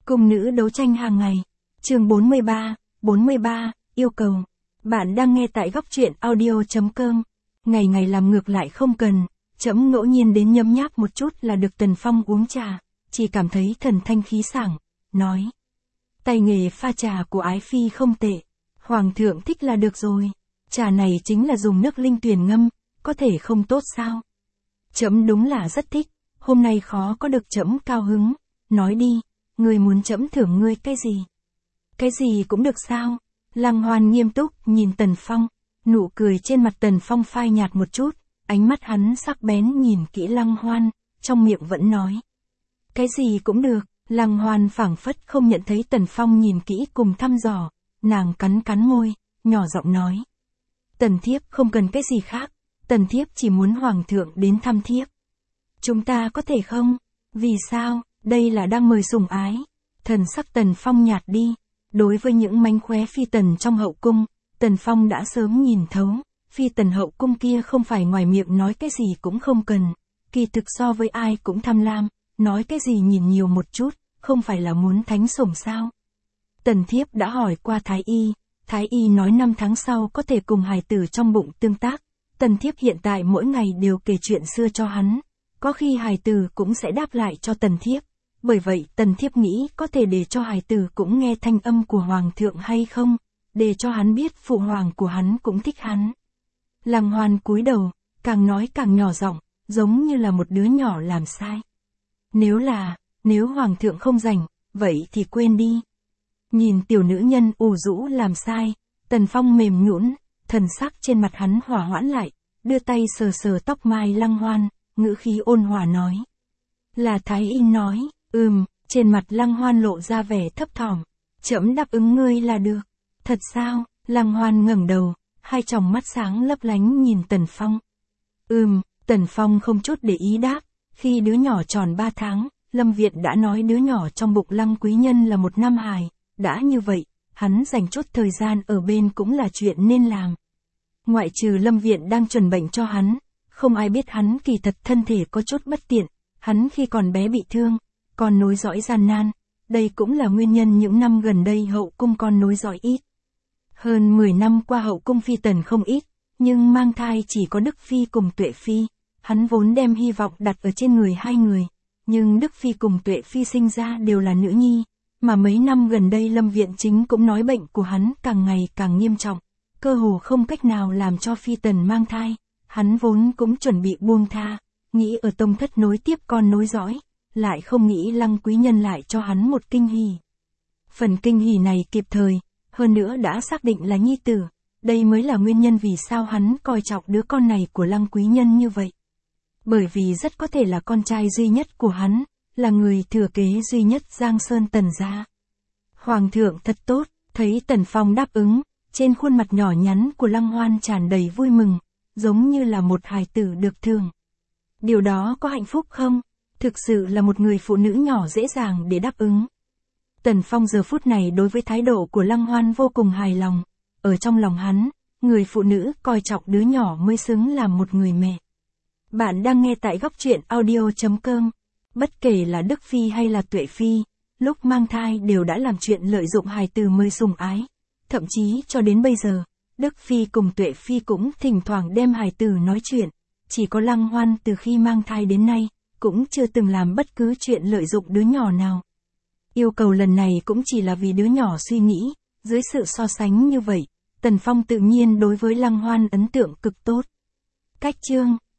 Cung nữ đấu tranh hàng ngày. Chương 43, yêu cầu. Bạn đang nghe tại góc truyện audio.com. Ngày ngày làm ngược lại không cần, trẫm ngẫu nhiên đến nhấm nháp một chút là được. Tần Phong uống trà, chỉ cảm thấy thần thanh khí sảng, nói. Tay nghề pha trà của ái phi không tệ, hoàng thượng thích là được rồi. Trà này chính là dùng nước linh tuyền ngâm, có thể không tốt sao? Trẫm đúng là rất thích, hôm nay khó có được trẫm cao hứng. Nói đi, ngươi muốn trẫm thưởng ngươi cái gì? Cái gì cũng được sao? Lăng Hoan nghiêm túc nhìn Tần Phong, nụ cười trên mặt Tần Phong phai nhạt một chút, ánh mắt hắn sắc bén nhìn kỹ Lăng Hoan, trong miệng vẫn nói. Cái gì cũng được. Lăng Hoan phảng phất không nhận thấy Tần Phong nhìn kỹ cùng thăm dò, nàng cắn cắn môi, nhỏ giọng nói. Tần thiếp không cần cái gì khác, tần thiếp chỉ muốn hoàng thượng đến thăm thiếp. Chúng ta có thể không? Vì sao? Đây là đang mời sủng ái. Thần sắc Tần Phong nhạt đi. Đối với những mánh khóe phi tần trong hậu cung, Tần Phong đã sớm nhìn thấu, phi tần hậu cung kia không phải ngoài miệng nói cái gì cũng không cần, kỳ thực so với ai cũng tham lam, nói cái gì nhìn nhiều một chút, không phải là muốn thánh sủng sao. Tần thiếp đã hỏi qua Thái y nói 5 tháng sau có thể cùng hài tử trong bụng tương tác, tần thiếp hiện tại mỗi ngày đều kể chuyện xưa cho hắn, có khi hài tử cũng sẽ đáp lại cho tần thiếp. Bởi vậy tần thiếp nghĩ có thể để cho hài tử cũng nghe thanh âm của hoàng thượng hay không, để cho hắn biết phụ hoàng của hắn cũng thích hắn. Lăng Hoan cúi đầu, càng nói càng nhỏ giọng, giống như là một đứa nhỏ làm sai. Nếu hoàng thượng không rảnh, vậy thì quên đi. Nhìn tiểu nữ nhân ủ rũ làm sai, Tần Phong mềm nhũn, thần sắc trên mặt hắn hỏa hoãn lại, đưa tay sờ sờ tóc mai Lăng Hoan, ngữ khí ôn hòa nói. Là Thái y nói. Trên mặt Lăng Hoan lộ ra vẻ thấp thỏm. Trẫm đáp ứng ngươi là được. Thật sao? Lăng Hoan ngẩng đầu, hai tròng mắt sáng lấp lánh nhìn Tần Phong. Tần Phong không chút để ý đáp. Khi đứa nhỏ tròn 3 tháng, Lâm Viện đã nói đứa nhỏ trong bụng Lăng quý nhân là một nam hài. Đã như vậy, hắn dành chút thời gian ở bên cũng là chuyện nên làm. Ngoại trừ Lâm Viện đang chuẩn bệnh cho hắn, không ai biết hắn kỳ thật thân thể có chút bất tiện. Hắn khi còn bé bị thương, con nối dõi gian nan, đây cũng là nguyên nhân những năm gần đây hậu cung con nối dõi ít. Hơn 10 năm qua hậu cung phi tần không ít, nhưng mang thai chỉ có Đức Phi cùng Tuệ Phi, hắn vốn đem hy vọng đặt ở trên người hai người, nhưng Đức Phi cùng Tuệ Phi sinh ra đều là nữ nhi, mà mấy năm gần đây Lâm Viện Chính cũng nói bệnh của hắn càng ngày càng nghiêm trọng, cơ hồ không cách nào làm cho phi tần mang thai, hắn vốn cũng chuẩn bị buông tha, nghĩ ở tông thất nối tiếp con nối dõi. Lại không nghĩ Lăng quý nhân lại cho hắn một kinh hỉ. Phần kinh hỉ này kịp thời, hơn nữa đã xác định là nhi tử, đây mới là nguyên nhân vì sao hắn coi trọng đứa con này của Lăng quý nhân như vậy. Bởi vì rất có thể là con trai duy nhất của hắn, là người thừa kế duy nhất Giang Sơn Tần gia. Hoàng thượng thật tốt, thấy Tần Phong đáp ứng, trên khuôn mặt nhỏ nhắn của Lăng Hoan tràn đầy vui mừng, giống như là một hài tử được thương. Điều đó có hạnh phúc không? Thực sự là một người phụ nữ nhỏ dễ dàng để đáp ứng. Tần Phong giờ phút này đối với thái độ của Lăng Hoan vô cùng hài lòng. Ở trong lòng hắn, người phụ nữ coi trọng đứa nhỏ mới xứng làm một người mẹ. Bạn đang nghe tại góc truyện audio.com. Bất kể là Đức Phi hay là Tuệ Phi, lúc mang thai đều đã làm chuyện lợi dụng hài tử mới sủng ái. Thậm chí cho đến bây giờ, Đức Phi cùng Tuệ Phi cũng thỉnh thoảng đem hài tử nói chuyện. Chỉ có Lăng Hoan từ khi mang thai đến nay, cũng chưa từng làm bất cứ chuyện lợi dụng đứa nhỏ nào. Yêu cầu lần này cũng chỉ là vì đứa nhỏ suy nghĩ, dưới sự so sánh như vậy, Tần Phong tự nhiên đối với Lăng Hoan ấn tượng cực tốt. Cách chương